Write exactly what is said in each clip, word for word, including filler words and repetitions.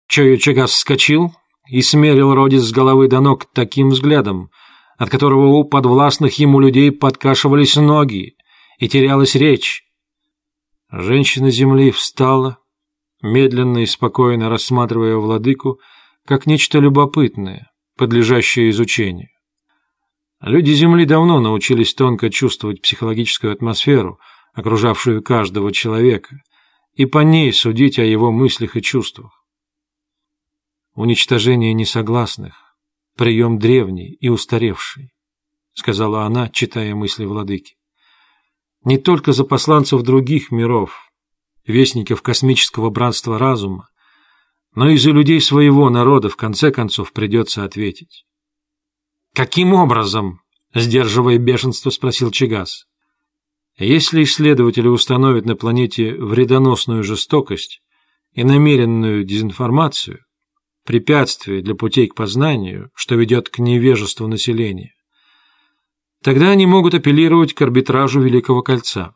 Чойо-Чагас вскочил и смерил Родис с головы до ног таким взглядом, от которого у подвластных ему людей подкашивались ноги и терялась речь. Женщина земли встала, медленно и спокойно рассматривая владыку как нечто любопытное, подлежащее изучению. Люди земли давно научились тонко чувствовать психологическую атмосферу, окружавшую каждого человека, и по ней судить о его мыслях и чувствах. «Уничтожение несогласных — прием древний и устаревший», — сказала она, читая мысли владыки. «Не только за посланцев других миров, вестников космического братства разума, но и за людей своего народа в конце концов придется ответить». «Каким образом?» — сдерживая бешенство, спросил Чагас. «Если исследователи установят на планете вредоносную жестокость и намеренную дезинформацию, препятствие для путей к познанию, что ведет к невежеству населения, тогда они могут апеллировать к арбитражу Великого Кольца.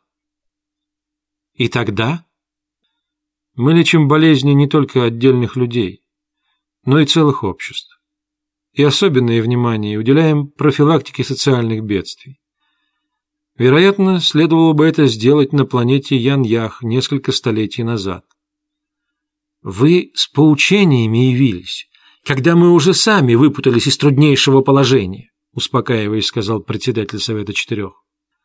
И тогда мы лечим болезни не только отдельных людей, но и целых обществ, и особенное внимание уделяем профилактике социальных бедствий. Вероятно, следовало бы это сделать на планете Ян-Ях несколько столетий назад. Вы с поучениями явились, когда мы уже сами выпутались из труднейшего положения, успокаиваясь, сказал председатель Совета Четырех.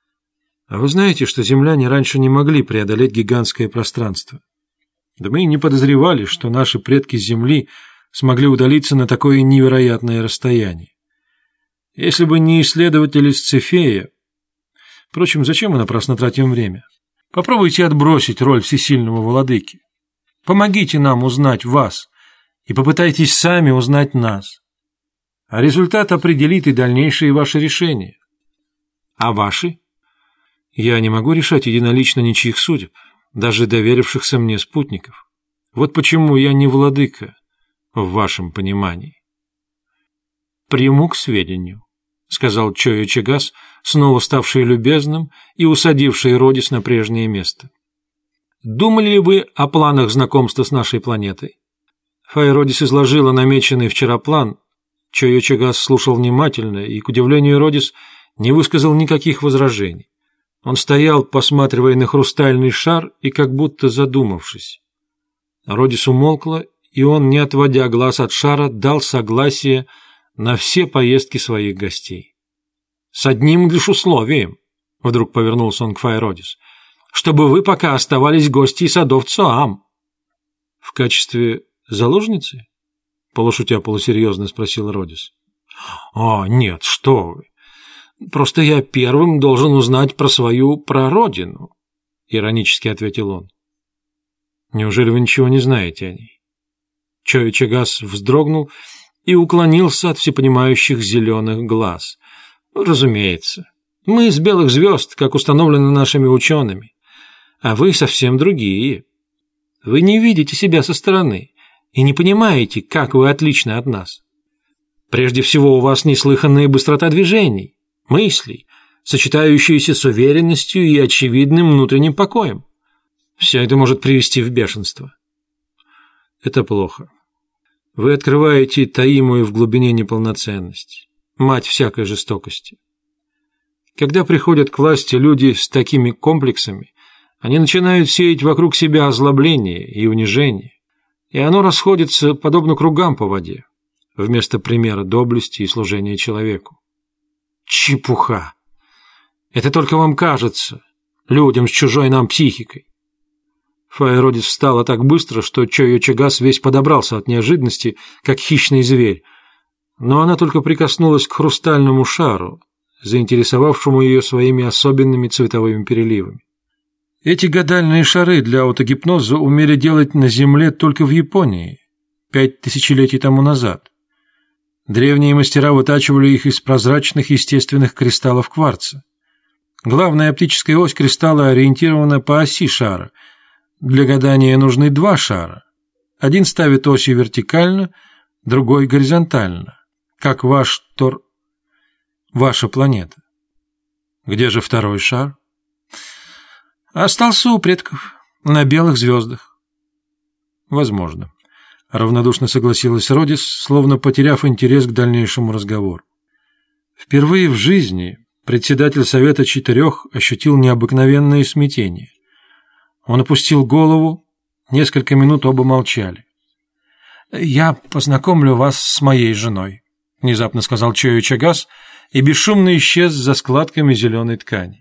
А вы знаете, что земляне раньше не могли преодолеть гигантское пространство? Да мы и не подозревали, что наши предки с Земли смогли удалиться на такое невероятное расстояние. Если бы не исследователи Сцефея... Впрочем, зачем мы напрасно тратим время? Попробуйте отбросить роль всесильного владыки. Помогите нам узнать вас и попытайтесь сами узнать нас. А результат определит и дальнейшие ваши решения. А ваши? Я не могу решать единолично ничьих судеб, даже доверившихся мне спутников. Вот почему я не владыка в вашем понимании. Приму к сведению, сказал Чойо-Чагас, снова ставший любезным и усадивший Родис на прежнее место. Думали ли вы о планах знакомства с нашей планетой? Файродис изложила намеченный вчера план. Чойо-Чагас слушал внимательно и, к удивлению Родис, не высказал никаких возражений. Он стоял, посматривая на хрустальный шар и как будто задумавшись. Родис умолкла, и он, не отводя глаз от шара, дал согласие на все поездки своих гостей. «С одним лишь условием», — вдруг повернулся он к Файродис, «чтобы вы пока оставались гостьей садов Цоам». «В качестве заложницы?» — полушутя полусерьезно спросил Родис. «О, нет, что вы! Просто я первым должен узнать про свою прародину», — иронически ответил он. «Неужели вы ничего не знаете о ней?» Чойо-Чагас вздрогнул и уклонился от всепонимающих зеленых глаз. «Разумеется. Мы из белых звезд, как установлено нашими учеными, а вы совсем другие. Вы не видите себя со стороны и не понимаете, как вы отличны от нас. Прежде всего, у вас неслыханная быстрота движений, мыслей, сочетающиеся с уверенностью и очевидным внутренним покоем. Все это может привести в бешенство». «Это плохо. Вы открываете таимую в глубине неполноценность, мать всякой жестокости. Когда приходят к власти люди с такими комплексами, они начинают сеять вокруг себя озлобление и унижение, и оно расходится подобно кругам по воде, вместо примера доблести и служения человеку». «Чепуха! Это только вам кажется, людям с чужой нам психикой». Файродис встала так быстро, что Чойо-Чагас весь подобрался от неожиданности, как хищный зверь, но она только прикоснулась к хрустальному шару, заинтересовавшему ее своими особенными цветовыми переливами. Эти гадальные шары для аутогипноза умели делать на Земле только в Японии, пять тысячелетий тому назад. Древние мастера вытачивали их из прозрачных естественных кристаллов кварца. Главная оптическая ось кристалла ориентирована по оси шара. Для гадания нужны два шара. Один ставит осью вертикально, другой горизонтально, как ваш Тор... ваша планета. Где же второй шар? Остался у предков, на белых звездах. Возможно. — равнодушно согласилась Родис, словно потеряв интерес к дальнейшему разговору. Впервые в жизни председатель Совета Четырех ощутил необыкновенное смятение. Он опустил голову, несколько минут оба молчали. «Я познакомлю вас с моей женой», — внезапно сказал Чойо Чагас и бесшумно исчез за складками зеленой ткани.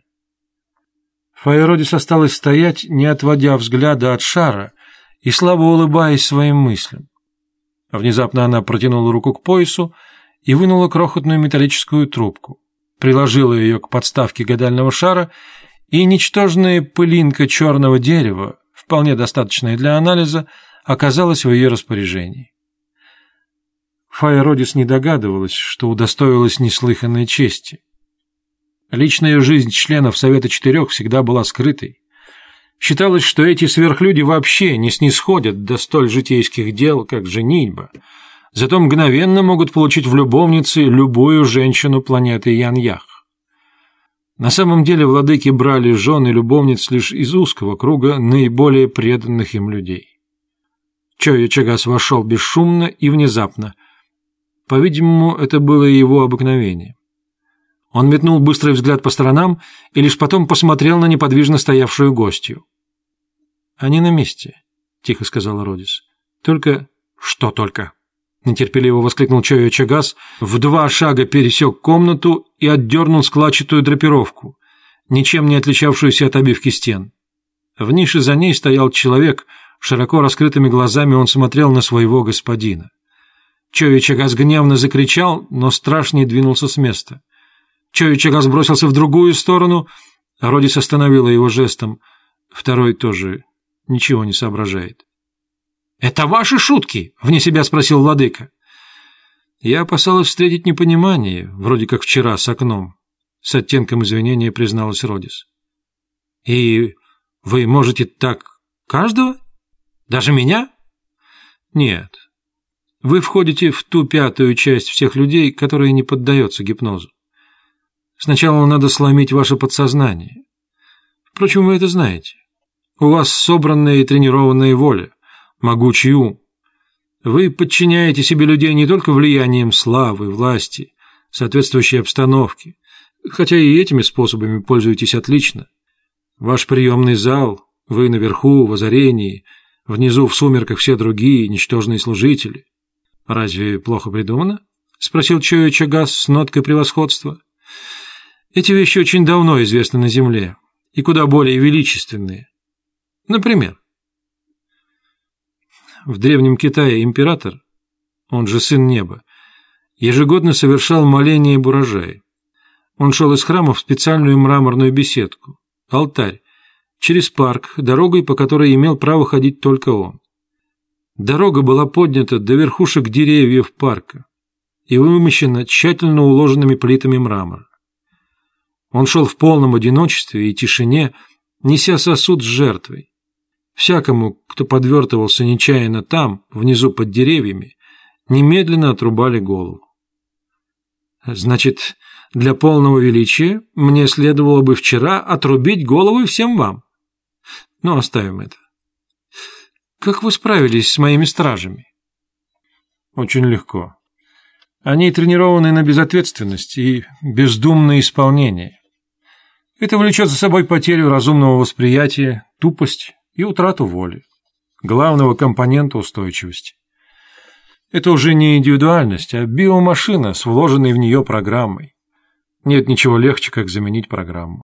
Фая Родис осталась стоять, не отводя взгляда от шара и слабо улыбаясь своим мыслям. Внезапно она протянула руку к поясу и вынула крохотную металлическую трубку, приложила ее к подставке гадального шара, и ничтожная пылинка черного дерева, вполне достаточная для анализа, оказалась в ее распоряжении. Фая Родис не догадывалась, что удостоилась неслыханной чести. Личная жизнь членов Совета Четырех всегда была скрытой. Считалось, что эти сверхлюди вообще не снисходят до столь житейских дел, как женитьба, зато мгновенно могут получить в любовнице любую женщину планеты Ян-Ях. На самом деле владыки брали жен и любовниц лишь из узкого круга наиболее преданных им людей. Чойо Чагас вошел бесшумно и внезапно. По-видимому, это было его обыкновение. Он метнул быстрый взгляд по сторонам и лишь потом посмотрел на неподвижно стоявшую гостью. «Они на месте», — тихо сказала Родис. «Только...» «Что только?» — нетерпеливо воскликнул Чойо Чагас, в два шага пересек комнату и отдернул складчатую драпировку, ничем не отличавшуюся от обивки стен. В нише за ней стоял человек, широко раскрытыми глазами он смотрел на своего господина. Чойо Чагас гневно закричал, но страж не двинулся с места. Чойо Чагас бросился в другую сторону, а Родис остановила его жестом. Второй тоже ничего не соображает. «Это ваши шутки?» — вне себя спросил владыка. Я опасалась встретить непонимание, вроде как вчера с окном. С оттенком извинения призналась Родис. «И вы можете так каждого? Даже меня?» «Нет. Вы входите в ту пятую часть всех людей, которая не поддается гипнозу. Сначала надо сломить ваше подсознание. Впрочем, вы это знаете. У вас собранная и тренированная воля, могучий ум. Вы подчиняете себе людей не только влиянием славы, власти, соответствующей обстановки, хотя и этими способами пользуетесь отлично. Ваш приемный зал, вы наверху, в озарении, внизу в сумерках все другие, ничтожные служители. Разве плохо придумано? — спросил Чойо Чагас с ноткой превосходства. Эти вещи очень давно известны на Земле и куда более величественные. Например, в Древнем Китае император, он же сын неба, ежегодно совершал моление Бурожая. Он шел из храма в специальную мраморную беседку, алтарь, через парк, дорогой, по которой имел право ходить только он. Дорога была поднята до верхушек деревьев парка и вымощена тщательно уложенными плитами мрамора. Он шел в полном одиночестве и тишине, неся сосуд с жертвой. Всякому, кто подвертывался нечаянно там, внизу под деревьями, немедленно отрубали голову. Значит, для полного величия мне следовало бы вчера отрубить головы всем вам. Но оставим это. Как вы справились с моими стражами? Очень легко. Они тренированы на безответственность и бездумное исполнение. Это влечет за собой потерю разумного восприятия, тупость и утрату воли, главного компонента устойчивости. Это уже не индивидуальность, а биомашина с вложенной в нее программой. Нет ничего легче, как заменить программу.